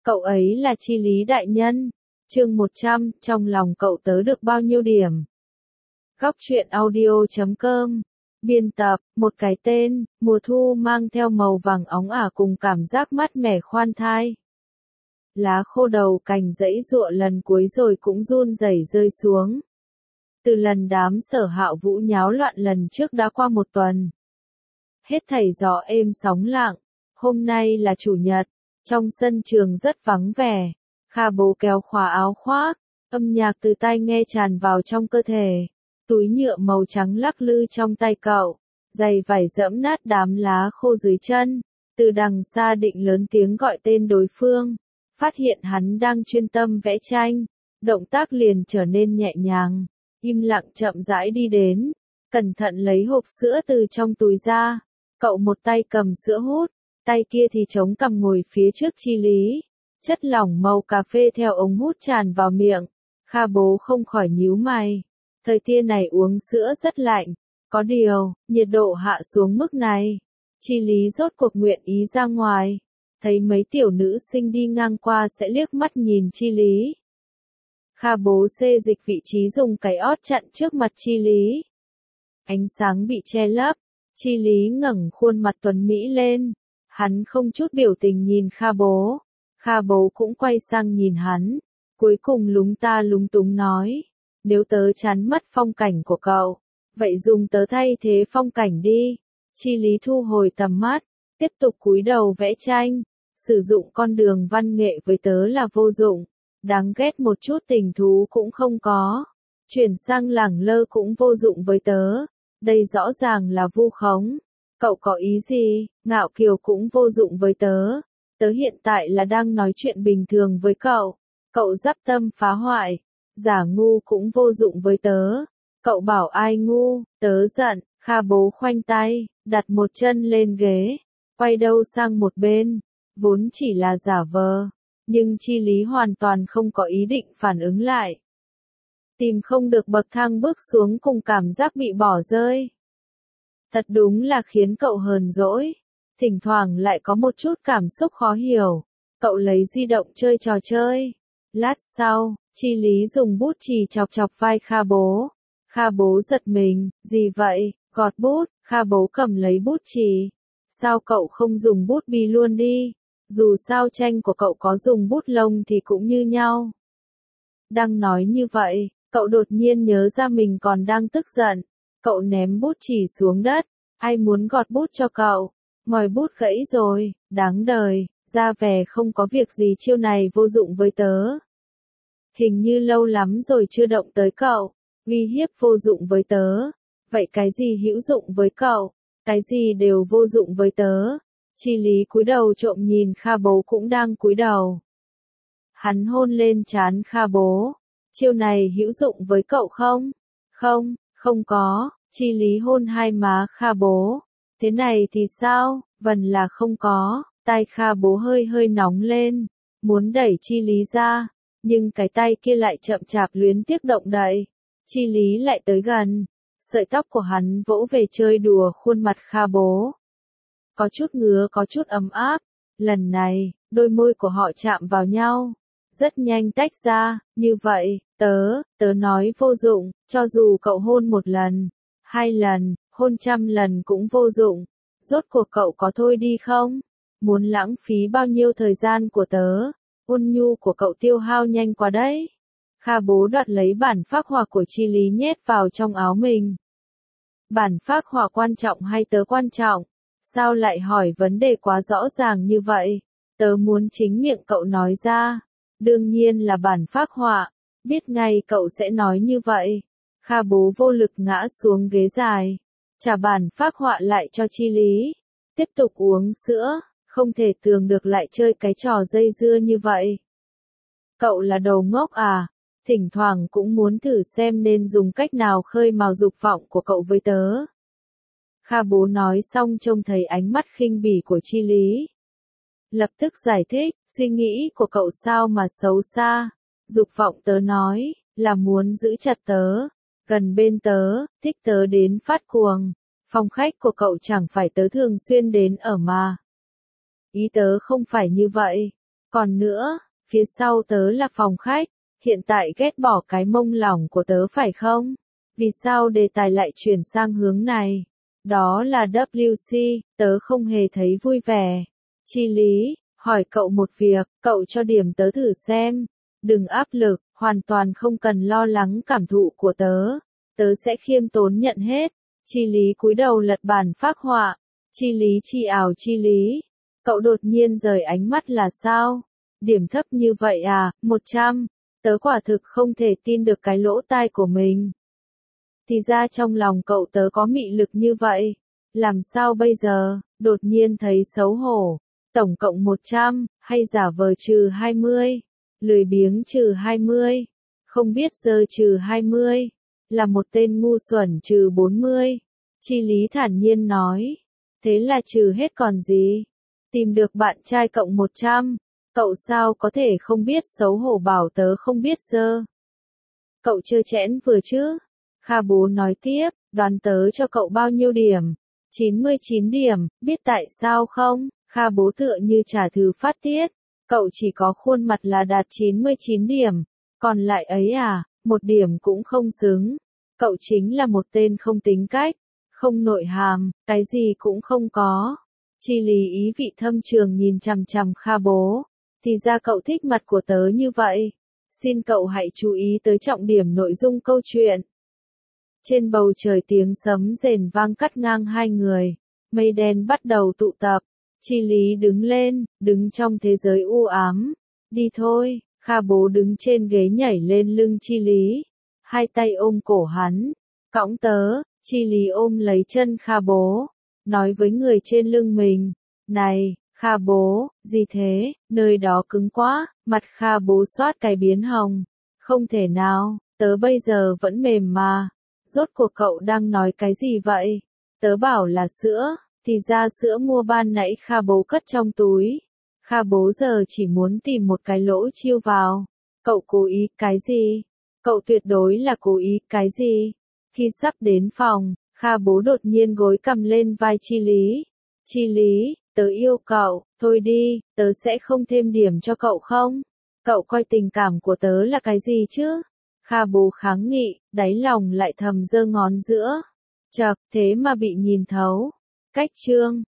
Cậu ấy là Chi Lý đại nhân. Chương 100, trong lòng cậu tớ được bao nhiêu điểm? Góc truyện audio.com. Biên tập, một cái tên, mùa thu mang theo màu vàng óng ả cùng cảm giác mát mẻ khoan thai. Lá khô đầu cành giãy giụa lần cuối rồi cũng run rẩy rơi xuống. Từ lần đám Sở Hạo Vũ nháo loạn lần trước đã qua một tuần. Hết thảy gió êm sóng lặng. Hôm nay là chủ nhật, trong sân trường rất vắng vẻ. Kha Bố kéo khóa áo khoác, âm nhạc từ tai nghe tràn vào trong cơ thể. Túi nhựa màu trắng lắc lư trong tay cậu, giày vải dẫm nát đám lá khô dưới chân. Từ đằng xa định lớn tiếng gọi tên đối phương, phát hiện hắn đang chuyên tâm vẽ tranh, động tác liền trở nên nhẹ nhàng, im lặng chậm rãi đi đến, cẩn thận lấy hộp sữa từ trong túi ra. Cậu một tay cầm sữa hút, tay kia thì chống cằm ngồi phía trước Chi Lý. Chất lỏng màu cà phê theo ống hút tràn vào miệng. Kha Bố không khỏi nhíu mày. Thời tiết này uống sữa rất lạnh. Có điều, nhiệt độ hạ xuống mức này. Chi Lý rốt cuộc nguyện ý ra ngoài. Thấy mấy tiểu nữ sinh đi ngang qua sẽ liếc mắt nhìn Chi Lý. Kha Bố xê dịch vị trí dùng cái ót chặn trước mặt Chi Lý. Ánh sáng bị che lấp. Chi Lý ngẩng khuôn mặt tuấn mỹ lên. Hắn không chút biểu tình nhìn Kha Bố. Kha Bố cũng quay sang nhìn hắn. Cuối cùng lúng ta lúng túng nói. Nếu tớ chán mất phong cảnh của cậu, vậy dùng tớ thay thế phong cảnh đi. Chi Lý thu hồi tầm mắt, tiếp tục cúi đầu vẽ tranh. Sử dụng con đường văn nghệ với tớ là vô dụng. Đáng ghét một chút tình thú cũng không có. Chuyển sang lẳng lơ cũng vô dụng với tớ. Đây rõ ràng là vu khống. Cậu có ý gì? Ngạo kiều cũng vô dụng với tớ. Tớ hiện tại là đang nói chuyện bình thường với cậu. Cậu dắp tâm phá hoại. Giả ngu cũng vô dụng với tớ. Cậu bảo ai ngu? Tớ giận. Kha Bố khoanh tay, đặt một chân lên ghế, quay đầu sang một bên. Vốn chỉ là giả vờ, nhưng Chi Lý hoàn toàn không có ý định phản ứng lại. Tìm không được bậc thang bước xuống cùng cảm giác bị bỏ rơi. Thật đúng là khiến cậu hờn dỗi. Thỉnh thoảng lại có một chút cảm xúc khó hiểu. Cậu lấy di động chơi trò chơi. Lát sau, Chi Lý dùng bút chì chọc chọc vai Kha Bố. Kha Bố giật mình, gì vậy? Gọt bút. Kha Bố cầm lấy bút chì. Sao cậu không dùng bút bi luôn đi? Dù sao tranh của cậu có dùng bút lông thì cũng như nhau. Đang nói như vậy, cậu đột nhiên nhớ ra mình còn đang tức giận. Cậu ném bút chì xuống đất. Ai muốn gọt bút cho cậu? Ngòi bút gãy rồi, đáng đời, ra vẻ không có việc gì, chiêu này vô dụng với tớ. Hình như lâu lắm rồi chưa động tới cậu, uy hiếp vô dụng với tớ. Vậy cái gì hữu dụng với cậu? Cái gì đều vô dụng với tớ. Chi Lý cúi đầu trộm nhìn Kha Bố cũng đang cúi đầu. Hắn hôn lên trán Kha Bố. Chiêu này hữu dụng với cậu không? Không, không có. Chi Lý hôn hai má Kha Bố. Thế này thì sao? Vần là không có. Tai Kha Bố hơi hơi nóng lên, muốn đẩy Chi Lý ra, nhưng cái tay kia lại chậm chạp luyến tiếc động đậy. Chi Lý lại tới gần, sợi tóc của hắn vỗ về chơi đùa khuôn mặt Kha Bố. Có chút ngứa có chút ấm áp. Lần này, đôi môi của họ chạm vào nhau, rất nhanh tách ra. Như vậy, tớ nói vô dụng. Cho dù cậu hôn một lần, 2 lần, hôn 100 lần cũng vô dụng. Rốt cuộc cậu có thôi đi không? Muốn lãng phí bao nhiêu thời gian của tớ? Ôn nhu của cậu tiêu hao nhanh quá đấy. Kha Bố đoạt lấy bản phác họa của Chi Lý nhét vào trong áo mình. Bản phác họa quan trọng hay tớ quan trọng? Sao lại hỏi vấn đề quá rõ ràng như vậy? Tớ muốn chính miệng cậu nói ra. Đương nhiên là bản phác họa. Biết ngay cậu sẽ nói như vậy. Kha Bố vô lực ngã xuống ghế dài, trả bản phác họa lại cho Chi Lý. Tiếp tục uống sữa. Không thể tưởng được lại chơi cái trò dây dưa như vậy. Cậu là đồ ngốc à? Thỉnh thoảng cũng muốn thử xem nên dùng cách nào khơi mào dục vọng của cậu với tớ. Kha Bố nói xong trông thấy ánh mắt khinh bỉ của Chi Lý. Lập tức giải thích, suy nghĩ của cậu sao mà xấu xa. Dục vọng tớ nói, là muốn giữ chặt tớ, gần bên tớ, thích tớ đến phát cuồng. Phòng khách của cậu chẳng phải tớ thường xuyên đến ở mà. Ý tớ không phải như vậy. Còn nữa, phía sau tớ là phòng khách, hiện tại ghét bỏ cái mông lỏng của tớ phải không? Vì sao đề tài lại chuyển sang hướng này? Đó là WC, tớ không hề thấy vui vẻ. Chi lý, hỏi cậu một việc, cậu cho điểm tớ thử xem. Đừng áp lực, hoàn toàn không cần lo lắng cảm thụ của tớ. Tớ sẽ khiêm tốn nhận hết. Chi lý cúi đầu lật bản phác họa. Chi lý chi ảo chi lý. Cậu đột nhiên rời ánh mắt là sao? Điểm thấp như vậy à, 100. Tớ quả thực không thể tin được cái lỗ tai của mình. Thì ra trong lòng cậu tớ có mị lực như vậy. Làm sao bây giờ, đột nhiên thấy xấu hổ. Tổng cộng 100, hay giả vờ trừ 20. Lười biếng trừ 20. Không biết giờ trừ 20. Là một tên ngu xuẩn trừ 40. Chi lý thản nhiên nói. Thế là trừ hết còn gì? Tìm được bạn trai cộng 100. Cậu sao có thể không biết xấu hổ bảo tớ không biết dơ. Cậu trơ trẽn vừa chứ? Kha bố nói tiếp, đoán tớ cho cậu bao nhiêu điểm? 99 điểm, biết tại sao không? Kha bố tựa như trả thù phát tiết. Cậu chỉ có khuôn mặt là đạt 99 điểm. Còn lại ấy à, một điểm cũng không xứng. Cậu chính là một tên không tính cách, không nội hàm, cái gì cũng không có. Chi lý ý vị thâm trường nhìn chằm chằm Kha bố. Thì ra cậu thích mặt của tớ như vậy. Xin cậu hãy chú ý tới trọng điểm nội dung câu chuyện. Trên bầu trời tiếng sấm rền vang cắt ngang hai người. Mây đen bắt đầu tụ tập. Chi lý đứng lên, đứng trong thế giới u ám. Đi thôi, Kha bố đứng trên ghế nhảy lên lưng Chi lý. Hai tay ôm cổ hắn. Cõng tớ, Chi lý ôm lấy chân Kha bố. Nói với người trên lưng mình. Này, Kha bố, gì thế, nơi đó cứng quá, mặt Kha bố xoát cái biến hồng. Không thể nào, tớ bây giờ vẫn mềm mà. Rốt cuộc cậu đang nói cái gì vậy? Tớ bảo là sữa, thì ra sữa mua ban nãy Kha bố cất trong túi. Kha bố giờ chỉ muốn tìm một cái lỗ chiêu vào. Cậu cố ý cái gì? Cậu tuyệt đối là cố ý cái gì? Khi sắp đến phòng, Kha bố đột nhiên gối cầm lên vai Chi lý. Chi lý, tớ yêu cậu, thôi đi, tớ sẽ không thêm điểm cho cậu không? Cậu coi tình cảm của tớ là cái gì chứ? Kha bố kháng nghị, đáy lòng lại thầm giơ ngón giữa. Chậc, thế mà bị nhìn thấu. Cách chương